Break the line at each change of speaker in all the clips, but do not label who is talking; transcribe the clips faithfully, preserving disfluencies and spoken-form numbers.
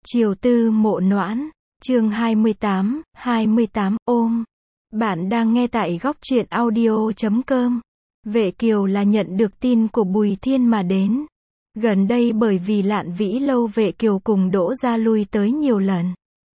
Chiều tư mộ noãn, chương hai mươi tám, hai mươi tám, ôm. Bạn đang nghe tại góc truyện audio chấm com. Vệ Kiều là nhận được tin của Bùi Thiên mà đến. Gần đây bởi vì Lạn Vĩ Lâu Vệ Kiều cùng Đỗ Gia lui tới nhiều lần.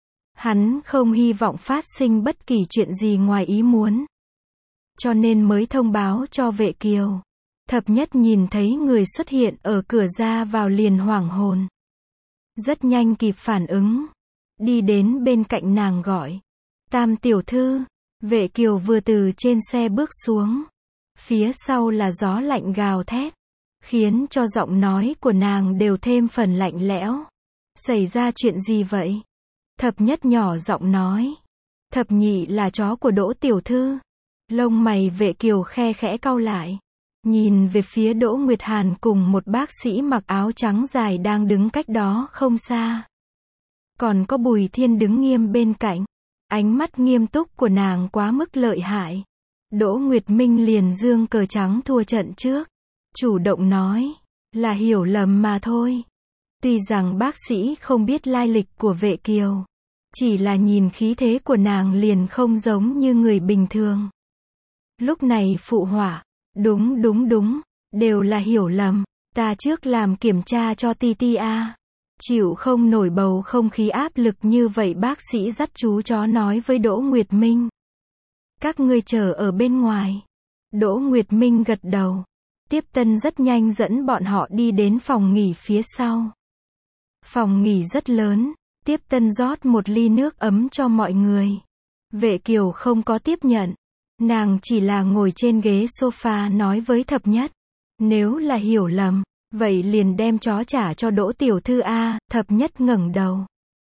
Hắn không hy vọng phát sinh bất kỳ chuyện gì ngoài ý muốn. Cho nên mới thông báo cho Vệ Kiều. Thập Nhất nhìn thấy người xuất hiện ở cửa ra vào liền hoảng hồn. Rất nhanh kịp phản ứng. Đi đến bên cạnh nàng gọi. Tam tiểu thư. Vệ Kiều vừa từ trên xe bước xuống. Phía sau là gió lạnh gào thét. Khiến cho giọng nói của nàng đều thêm phần lạnh lẽo. Xảy ra chuyện gì vậy? Thập Nhất nhỏ giọng nói. Thập nhị là chó của Đỗ tiểu thư. Lông mày Vệ Kiều khe khẽ cau lại. Nhìn về phía Đỗ Nguyệt Hàn cùng một bác sĩ mặc áo trắng dài đang đứng cách đó không xa. Còn có Bùi Thiên đứng nghiêm bên cạnh. Ánh mắt nghiêm túc của nàng quá mức lợi hại. Đỗ Nguyệt Minh liền giương cờ trắng thua trận trước. Chủ động nói, là hiểu lầm mà thôi. Tuy rằng bác sĩ không biết lai lịch của Vệ Kiều. Chỉ là nhìn khí thế của nàng liền không giống như người bình thường. Lúc này phụ họa. Đúng đúng đúng, đều là hiểu lầm, ta trước làm kiểm tra cho Ti Ti a. Chịu không nổi bầu không khí áp lực như vậy, bác sĩ dắt chú chó nói với Đỗ Nguyệt Minh. Các ngươi chờ ở bên ngoài. Đỗ Nguyệt Minh gật đầu. Tiếp tân rất nhanh dẫn bọn họ đi đến phòng nghỉ phía sau. Phòng nghỉ rất lớn, tiếp tân rót một ly nước ấm cho mọi người. Vệ Kiều không có tiếp nhận. Nàng chỉ là ngồi trên ghế sofa nói với Thập Nhất. Nếu là hiểu lầm, vậy liền đem chó trả cho Đỗ tiểu thư a. Thập Nhất ngẩng đầu.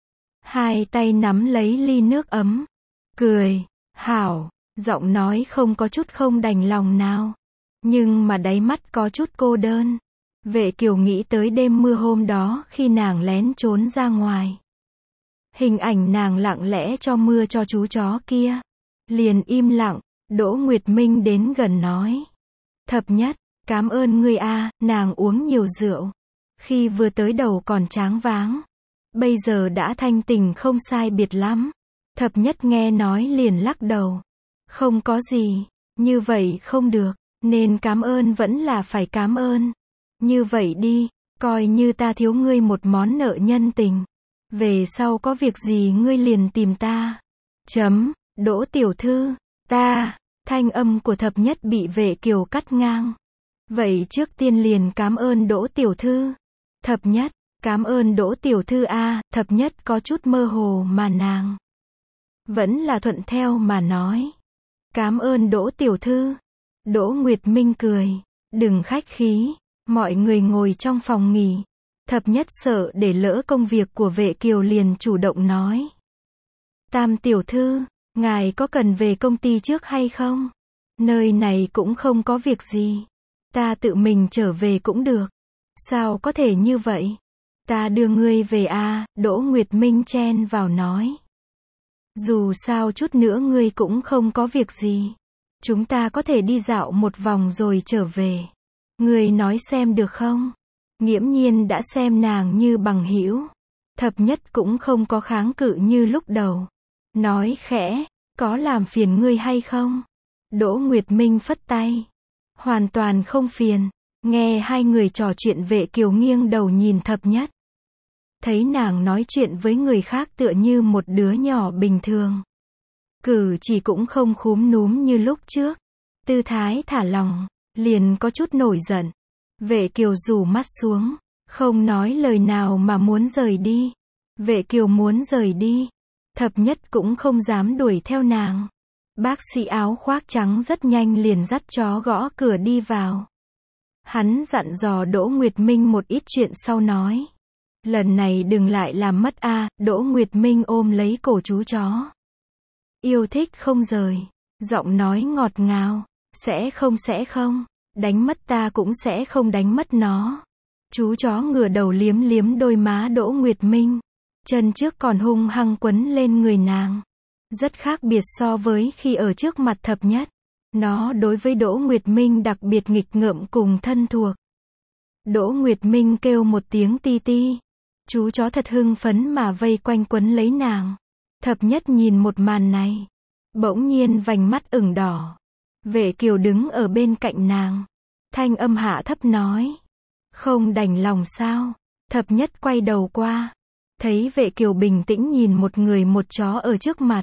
Hai tay nắm lấy ly nước ấm. Cười, hảo, giọng nói không có chút không đành lòng nào. Nhưng mà đáy mắt có chút cô đơn. Vệ Kiều nghĩ tới đêm mưa hôm đó khi nàng lén trốn ra ngoài. Hình ảnh nàng lặng lẽ cho mưa cho chú chó kia. Liền im lặng. Đỗ Nguyệt Minh đến gần nói. Thập Nhất, cảm ơn ngươi a. Nàng uống nhiều rượu. Khi vừa tới đầu còn choáng váng. Bây giờ đã thanh tỉnh không sai biệt lắm. Thập Nhất nghe nói liền lắc đầu. Không có gì, như vậy không được, nên cảm ơn vẫn là phải cảm ơn. Như vậy đi, coi như ta thiếu ngươi một món nợ nhân tình. Về sau có việc gì ngươi liền tìm ta. Chấm, Đỗ tiểu thư. Ta, thanh âm của Thập Nhất bị Vệ Kiều cắt ngang. Vậy trước tiên liền cảm ơn Đỗ tiểu thư. Thập Nhất, cảm ơn Đỗ tiểu thư a. Thập Nhất có chút mơ hồ mà nàng vẫn là thuận theo mà nói. Cảm ơn Đỗ tiểu thư. Đỗ Nguyệt Minh cười. Đừng khách khí, mọi người ngồi trong phòng nghỉ. Thập Nhất sợ để lỡ công việc của Vệ Kiều liền chủ động nói. Tam tiểu thư. Ngài có cần về công ty trước hay không? Nơi này cũng không có việc gì. Ta tự mình trở về cũng được. Sao có thể như vậy? Ta đưa ngươi về a. À, Đỗ Nguyệt Minh chen vào nói. Dù sao chút nữa ngươi cũng không có việc gì. Chúng ta có thể đi dạo một vòng rồi trở về. Ngươi nói xem được không? Nghiễm Nhiên đã xem nàng như bằng hữu. Thập Nhất cũng không có kháng cự như lúc đầu. Nói khẽ, có làm phiền ngươi hay không? Đỗ Nguyệt Minh phất tay. Hoàn toàn không phiền. Nghe hai người trò chuyện, Vệ Kiều nghiêng đầu nhìn Thập Nhất. Thấy nàng nói chuyện với người khác tựa như một đứa nhỏ bình thường. Cử chỉ cũng không khúm núm như lúc trước. Tư thái thả lỏng, liền có chút nổi giận. Vệ Kiều rủ mắt xuống, không nói lời nào mà muốn rời đi. Vệ Kiều muốn rời đi. Thập Nhất cũng không dám đuổi theo nàng. Bác sĩ áo khoác trắng rất nhanh liền dắt chó gõ cửa đi vào. Hắn dặn dò Đỗ Nguyệt Minh một ít chuyện sau nói. Lần này đừng lại làm mất a. À. Đỗ Nguyệt Minh ôm lấy cổ chú chó. Yêu thích không rời. Giọng nói ngọt ngào. Sẽ không sẽ không. Đánh mất ta cũng sẽ không đánh mất nó. Chú chó ngửa đầu liếm liếm đôi má Đỗ Nguyệt Minh. Chân trước còn hung hăng quấn lên người nàng. Rất khác biệt so với khi ở trước mặt Thập Nhất. Nó đối với Đỗ Nguyệt Minh đặc biệt nghịch ngợm cùng thân thuộc. Đỗ Nguyệt Minh kêu một tiếng ti ti. Chú chó thật hưng phấn mà vây quanh quấn lấy nàng. Thập nhất nhìn một màn này, bỗng nhiên vành mắt ửng đỏ. Vệ Kiều đứng ở bên cạnh nàng, thanh âm hạ thấp nói, không đành lòng sao? Thập nhất quay đầu qua, thấy Vệ Kiều bình tĩnh nhìn một người một chó ở trước mặt.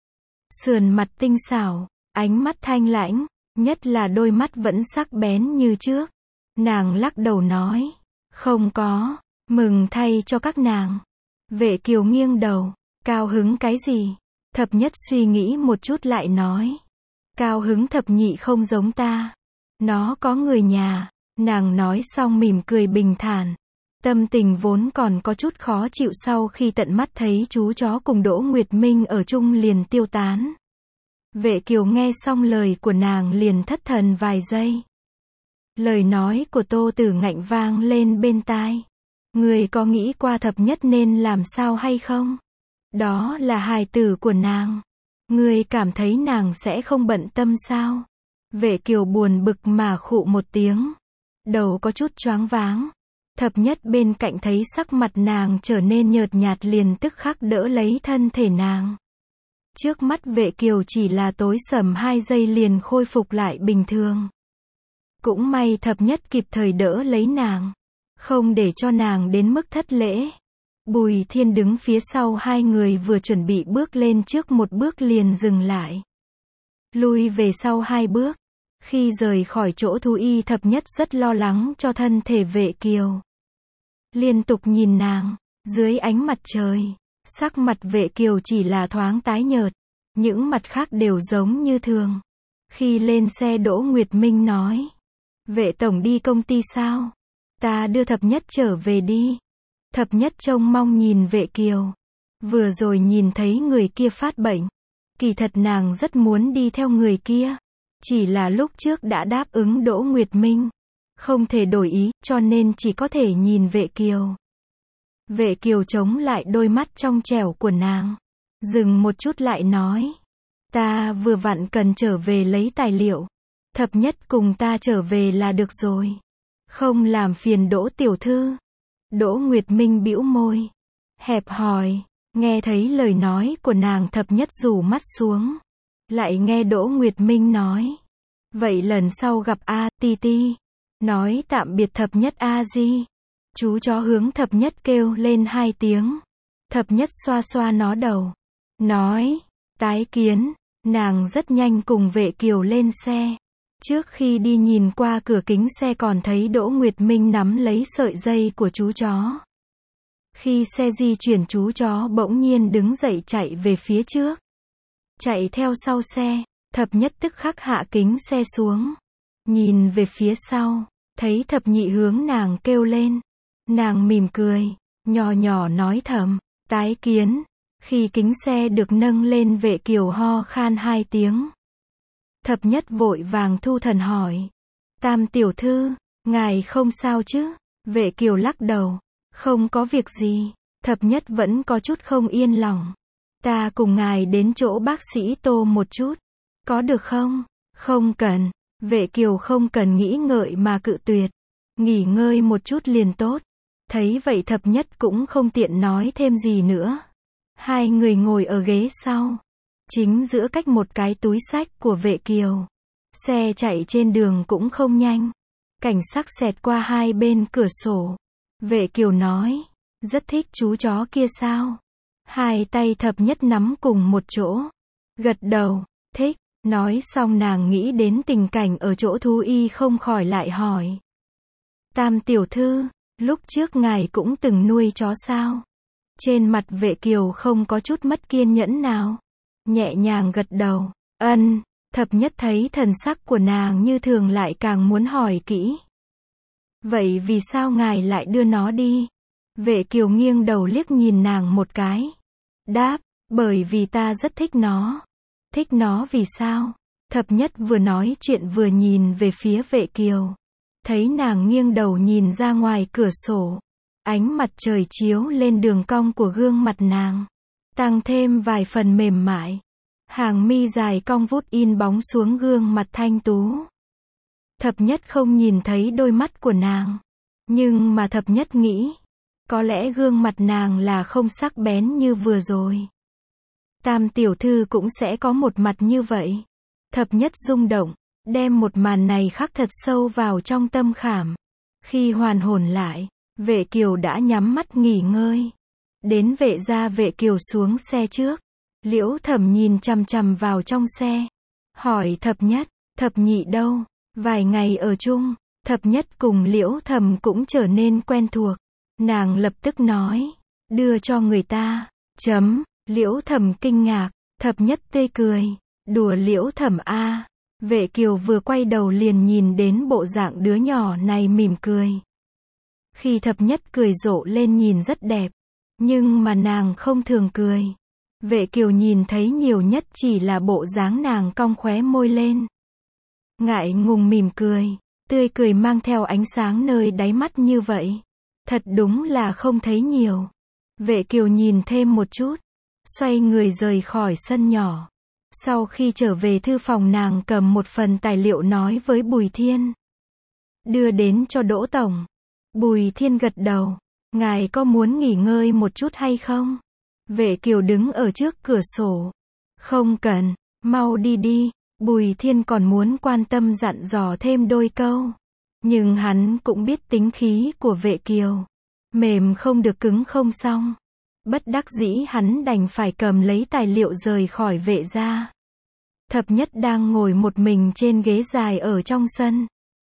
Sườn mặt tinh xảo, ánh mắt thanh lãnh, nhất là đôi mắt vẫn sắc bén như trước. Nàng lắc đầu nói, không có, mừng thay cho các nàng. Vệ Kiều nghiêng đầu, cao hứng cái gì? Thập nhất suy nghĩ một chút lại nói, cao hứng thập nhị không giống ta. Nó có người nhà. Nàng nói xong mỉm cười bình thản. Tâm tình vốn còn có chút khó chịu sau khi tận mắt thấy chú chó cùng Đỗ Nguyệt Minh ở chung liền tiêu tán. Vệ Kiều nghe xong lời của nàng liền thất thần vài giây. Lời nói của Tô Tử Ngạnh vang lên bên tai. Người có nghĩ qua thập nhất nên làm sao hay không? Đó là hài tử của nàng. Người cảm thấy nàng sẽ không bận tâm sao? Vệ Kiều buồn bực mà khụ một tiếng. Đầu có chút choáng váng. Thập nhất bên cạnh thấy sắc mặt nàng trở nên nhợt nhạt liền tức khắc đỡ lấy thân thể nàng. Trước mắt Vệ Kiều chỉ là tối sầm hai giây liền khôi phục lại bình thường. Cũng may thập nhất kịp thời đỡ lấy nàng, không để cho nàng đến mức thất lễ. Bùi Thiên đứng phía sau hai người vừa chuẩn bị bước lên trước một bước liền dừng lại. Lui về sau hai bước. Khi rời khỏi chỗ thú y thập nhất rất lo lắng cho thân thể Vệ Kiều. Liên tục nhìn nàng, dưới ánh mặt trời, sắc mặt Vệ Kiều chỉ là thoáng tái nhợt, những mặt khác đều giống như thường. Khi lên xe Đỗ Nguyệt Minh nói, Vệ tổng đi công ty sao? Ta đưa thập nhất trở về đi. Thập nhất trông mong nhìn Vệ Kiều. Vừa rồi nhìn thấy người kia phát bệnh. Kỳ thật nàng rất muốn đi theo người kia. Chỉ là lúc trước đã đáp ứng Đỗ Nguyệt Minh. Không thể đổi ý, cho nên chỉ có thể nhìn Vệ Kiều. Vệ Kiều chống lại đôi mắt trong trẻo của nàng. Dừng một chút lại nói. Ta vừa vặn cần trở về lấy tài liệu. Thập nhất cùng ta trở về là được rồi. Không làm phiền Đỗ tiểu thư. Đỗ Nguyệt Minh bĩu môi. Hẹp hòi. Nghe thấy lời nói của nàng thập nhất rủ mắt xuống. Lại nghe Đỗ Nguyệt Minh nói. Vậy lần sau gặp A, Ti Ti. Nói tạm biệt thập nhất A Di. Chú chó hướng thập nhất kêu lên hai tiếng. Thập nhất xoa xoa nó đầu. Nói. Tái kiến. Nàng rất nhanh cùng Vệ Kiều lên xe. Trước khi đi nhìn qua cửa kính xe còn thấy Đỗ Nguyệt Minh nắm lấy sợi dây của chú chó. Khi xe di chuyển chú chó bỗng nhiên đứng dậy chạy về phía trước. Chạy theo sau xe, thập nhất tức khắc hạ kính xe xuống. Nhìn về phía sau, thấy thập nhị hướng nàng kêu lên. Nàng mỉm cười, nhỏ nhỏ nói thầm, tái kiến. Khi kính xe được nâng lên Vệ Kiều ho khan hai tiếng. Thập nhất vội vàng thu thần hỏi. Tam tiểu thư, ngài không sao chứ? Vệ Kiều lắc đầu. Không có việc gì. Thập nhất vẫn có chút không yên lòng. Ta cùng ngài đến chỗ bác sĩ Tô một chút. Có được không? Không cần. Vệ Kiều không cần nghĩ ngợi mà cự tuyệt. Nghỉ ngơi một chút liền tốt. Thấy vậy thập nhất cũng không tiện nói thêm gì nữa. Hai người ngồi ở ghế sau. Chính giữa cách một cái túi xách của Vệ Kiều. Xe chạy trên đường cũng không nhanh. Cảnh sắc xẹt qua hai bên cửa sổ. Vệ Kiều nói. Rất thích chú chó kia sao? Hai tay thập nhất nắm cùng một chỗ. Gật đầu. Thích. Nói xong nàng nghĩ đến tình cảnh ở chỗ thú y không khỏi lại hỏi. Tam tiểu thư, lúc trước ngài cũng từng nuôi chó sao? Trên mặt Vệ Kiều không có chút mất kiên nhẫn nào. Nhẹ nhàng gật đầu. Ân. Thập nhất thấy thần sắc của nàng như thường lại càng muốn hỏi kỹ. Vậy vì sao ngài lại đưa nó đi? Vệ Kiều nghiêng đầu liếc nhìn nàng một cái. Đáp, bởi vì ta rất thích nó. Thích nó vì sao? Thập nhất vừa nói chuyện vừa nhìn về phía Vệ Kiều. Thấy nàng nghiêng đầu nhìn ra ngoài cửa sổ. Ánh mặt trời chiếu lên đường cong của gương mặt nàng. Tăng thêm vài phần mềm mại. Hàng mi dài cong vút in bóng xuống gương mặt thanh tú. Thập nhất không nhìn thấy đôi mắt của nàng. Nhưng mà thập nhất nghĩ. Có lẽ gương mặt nàng là không sắc bén như vừa rồi. Tam tiểu thư cũng sẽ có một mặt như vậy. Thập nhất rung động, đem một màn này khắc thật sâu vào trong tâm khảm. Khi hoàn hồn lại, Vệ Kiều đã nhắm mắt nghỉ ngơi. Đến Vệ gia, Vệ Kiều xuống xe trước. Liễu Thẩm nhìn chằm chằm vào trong xe. Hỏi thập nhất, thập nhị đâu? Vài ngày ở chung, thập nhất cùng Liễu Thẩm cũng trở nên quen thuộc. Nàng lập tức nói, đưa cho người ta. Chấm, Liễu Thẩm kinh ngạc, thập nhất tươi cười. Đùa Liễu Thẩm a. Vệ Kiều vừa quay đầu liền nhìn đến bộ dạng đứa nhỏ này mỉm cười. Khi thập nhất cười rộ lên nhìn rất đẹp, nhưng mà nàng không thường cười. Vệ Kiều nhìn thấy nhiều nhất chỉ là bộ dáng nàng cong khóe môi lên. Ngại ngùng mỉm cười, tươi cười mang theo ánh sáng nơi đáy mắt như vậy. Thật đúng là không thấy nhiều. Vệ Kiều nhìn thêm một chút, xoay người rời khỏi sân nhỏ. Sau khi trở về thư phòng, nàng cầm một phần tài liệu nói với Bùi Thiên. Đưa đến cho Đỗ Tổng. Bùi Thiên gật đầu. Ngài có muốn nghỉ ngơi một chút hay không? Vệ Kiều đứng ở trước cửa sổ. Không cần, mau đi đi. Bùi Thiên còn muốn quan tâm dặn dò thêm đôi câu. Nhưng hắn cũng biết tính khí của Vệ Kiều. Mềm không được cứng không xong. Bất đắc dĩ hắn đành phải cầm lấy tài liệu rời khỏi Vệ gia. Thập nhất đang ngồi một mình trên ghế dài ở trong sân.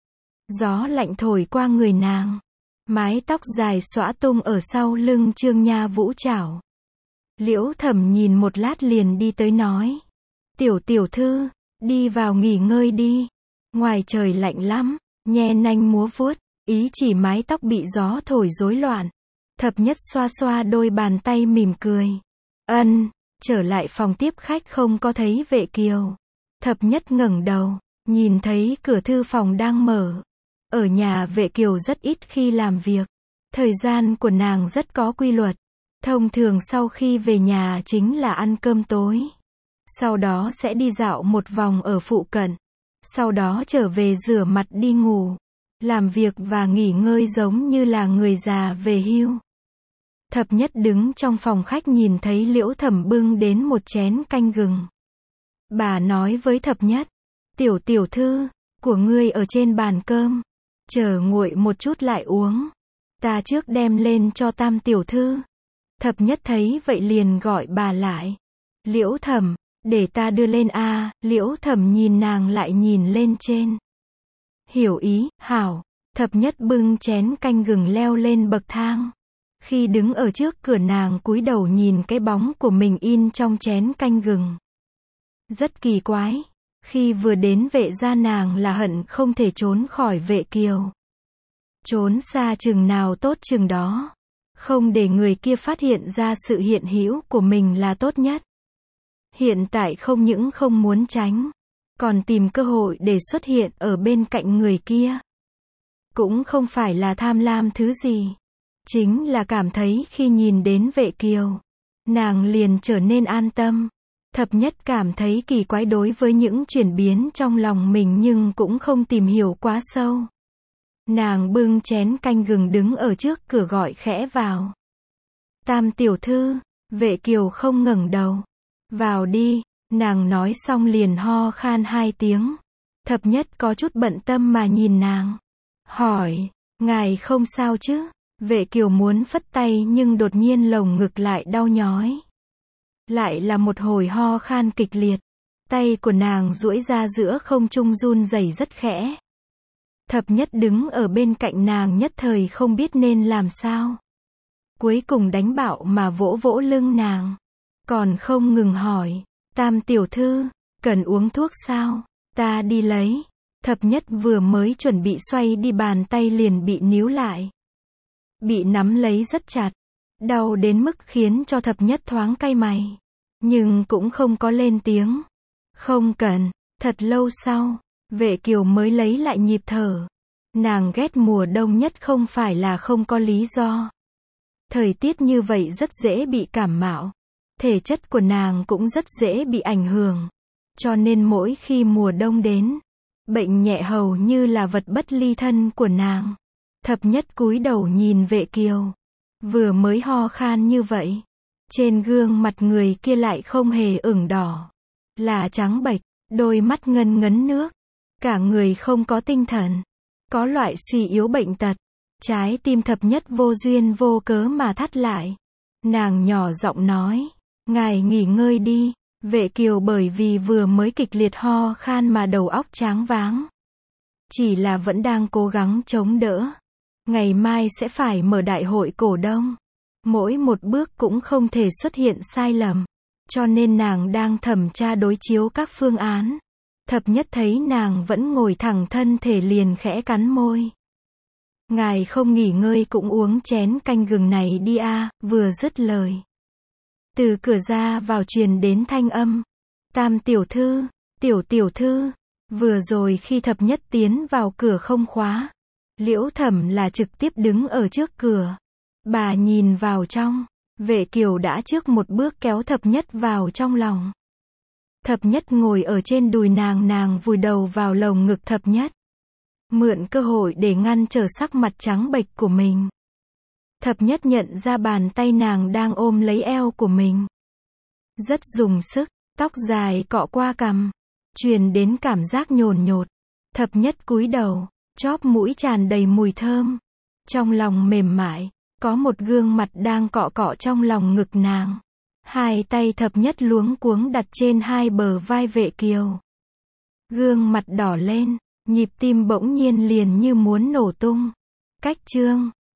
Gió lạnh thổi qua người nàng. Mái tóc dài xõa tung ở sau lưng Trương Nha Vũ chảo. Liễu Thẩm nhìn một lát liền đi tới nói. Tiểu tiểu thư, đi vào nghỉ ngơi đi. Ngoài trời lạnh lắm, nhe nanh múa vuốt, ý chỉ mái tóc bị gió thổi rối loạn. Thập nhất xoa xoa đôi bàn tay mỉm cười. Ân, trở lại phòng tiếp khách không có thấy Vệ Kiều. Thập nhất ngẩng đầu, nhìn thấy cửa thư phòng đang mở. Ở nhà Vệ Kiều rất ít khi làm việc. Thời gian của nàng rất có quy luật. Thông thường sau khi về nhà chính là ăn cơm tối. Sau đó sẽ đi dạo một vòng ở phụ cận. Sau đó trở về rửa mặt đi ngủ. Làm việc và nghỉ ngơi giống như là người già về hưu. Thập nhất đứng trong phòng khách nhìn thấy Liễu Thẩm bưng đến một chén canh gừng. Bà nói với thập nhất. Tiểu tiểu thư, của ngươi ở trên bàn cơm. Chờ nguội một chút lại uống. Ta trước đem lên cho Tam tiểu thư. Thập nhất thấy vậy liền gọi bà lại. Liễu Thẩm, để ta đưa lên a. À, Liễu Thẩm nhìn nàng lại nhìn lên trên. Hiểu ý, hảo. Thập nhất bưng chén canh gừng leo lên bậc thang. Khi đứng ở trước cửa nàng cúi đầu nhìn cái bóng của mình in trong chén canh gừng. Rất kỳ quái. Khi vừa đến Vệ gia nàng là hận không thể trốn khỏi Vệ Kiều. Trốn xa chừng nào tốt chừng đó. Không để người kia phát hiện ra sự hiện hữu của mình là tốt nhất. Hiện tại không những không muốn tránh, còn tìm cơ hội để xuất hiện ở bên cạnh người kia. Cũng không phải là tham lam thứ gì. Chính là cảm thấy khi nhìn đến Vệ Kiều, nàng liền trở nên an tâm. Thập nhất cảm thấy kỳ quái đối với những chuyển biến trong lòng mình nhưng cũng không tìm hiểu quá sâu. Nàng bưng chén canh gừng đứng ở trước cửa gọi khẽ vào. Tam tiểu thư, Vệ Kiều không ngẩng đầu. Vào đi, nàng nói xong liền ho khan hai tiếng. Thập nhất có chút bận tâm mà nhìn nàng. Hỏi, ngài không sao chứ? Vệ Kiều muốn phất tay nhưng đột nhiên lồng ngực lại đau nhói. Lại là một hồi ho khan kịch liệt. Tay của nàng duỗi ra giữa không trung run rẩy rất khẽ. Thập nhất đứng ở bên cạnh nàng nhất thời không biết nên làm sao. Cuối cùng đánh bạo mà vỗ vỗ lưng nàng. Còn không ngừng hỏi, Tam tiểu thư, cần uống thuốc sao? Ta đi lấy. Thập nhất vừa mới chuẩn bị xoay đi bàn tay liền bị níu lại. Bị nắm lấy rất chặt. Đau đến mức khiến cho thập nhất thoáng cay mày. Nhưng cũng không có lên tiếng. Không cần. Thật lâu sau, Vệ Kiều mới lấy lại nhịp thở. Nàng ghét mùa đông nhất không phải là không có lý do. Thời tiết như vậy rất dễ bị cảm mạo. Thể chất của nàng cũng rất dễ bị ảnh hưởng. Cho nên mỗi khi mùa đông đến, bệnh nhẹ hầu như là vật bất ly thân của nàng. Thập nhất cúi đầu nhìn Vệ Kiều. Vừa mới ho khan như vậy, trên gương mặt người kia lại không hề ửng đỏ, là trắng bệch, đôi mắt ngân ngấn nước, cả người không có tinh thần, có loại suy yếu bệnh tật. Trái tim thập nhất vô duyên vô cớ mà thắt lại. Nàng nhỏ giọng nói, ngài nghỉ ngơi đi. Vệ Kiều bởi vì vừa mới kịch liệt ho khan mà đầu óc choáng váng. Chỉ là vẫn đang cố gắng chống đỡ. Ngày mai sẽ phải mở đại hội cổ đông. Mỗi một bước cũng không thể xuất hiện sai lầm. Cho nên nàng đang thẩm tra đối chiếu các phương án. Thập nhất thấy nàng vẫn ngồi thẳng thân thể liền khẽ cắn môi. Ngài không nghỉ ngơi cũng uống chén canh gừng này đi a. Vừa dứt lời, từ cửa ra vào truyền đến thanh âm. Tam tiểu thư, tiểu tiểu thư. Vừa rồi khi thập nhất tiến vào cửa không khóa. Liễu Thẩm là trực tiếp đứng ở trước cửa. Bà nhìn vào trong. Vệ Kiều đã trước một bước kéo thập nhất vào trong lòng. Thập nhất ngồi ở trên đùi nàng, nàng vùi đầu vào lồng ngực thập nhất. Mượn cơ hội để ngăn trở sắc mặt trắng bệch của mình. Thập nhất nhận ra bàn tay nàng đang ôm lấy eo của mình. Rất dùng sức, tóc dài cọ qua cằm, truyền đến cảm giác nhồn nhột. Thập nhất cúi đầu, chóp mũi tràn đầy mùi thơm. Trong lòng mềm mại, có một gương mặt đang cọ cọ trong lòng ngực nàng. Hai tay thập nhất luống cuống đặt trên hai bờ vai Vệ Kiều. Gương mặt đỏ lên, nhịp tim bỗng nhiên liền như muốn nổ tung. Cách chương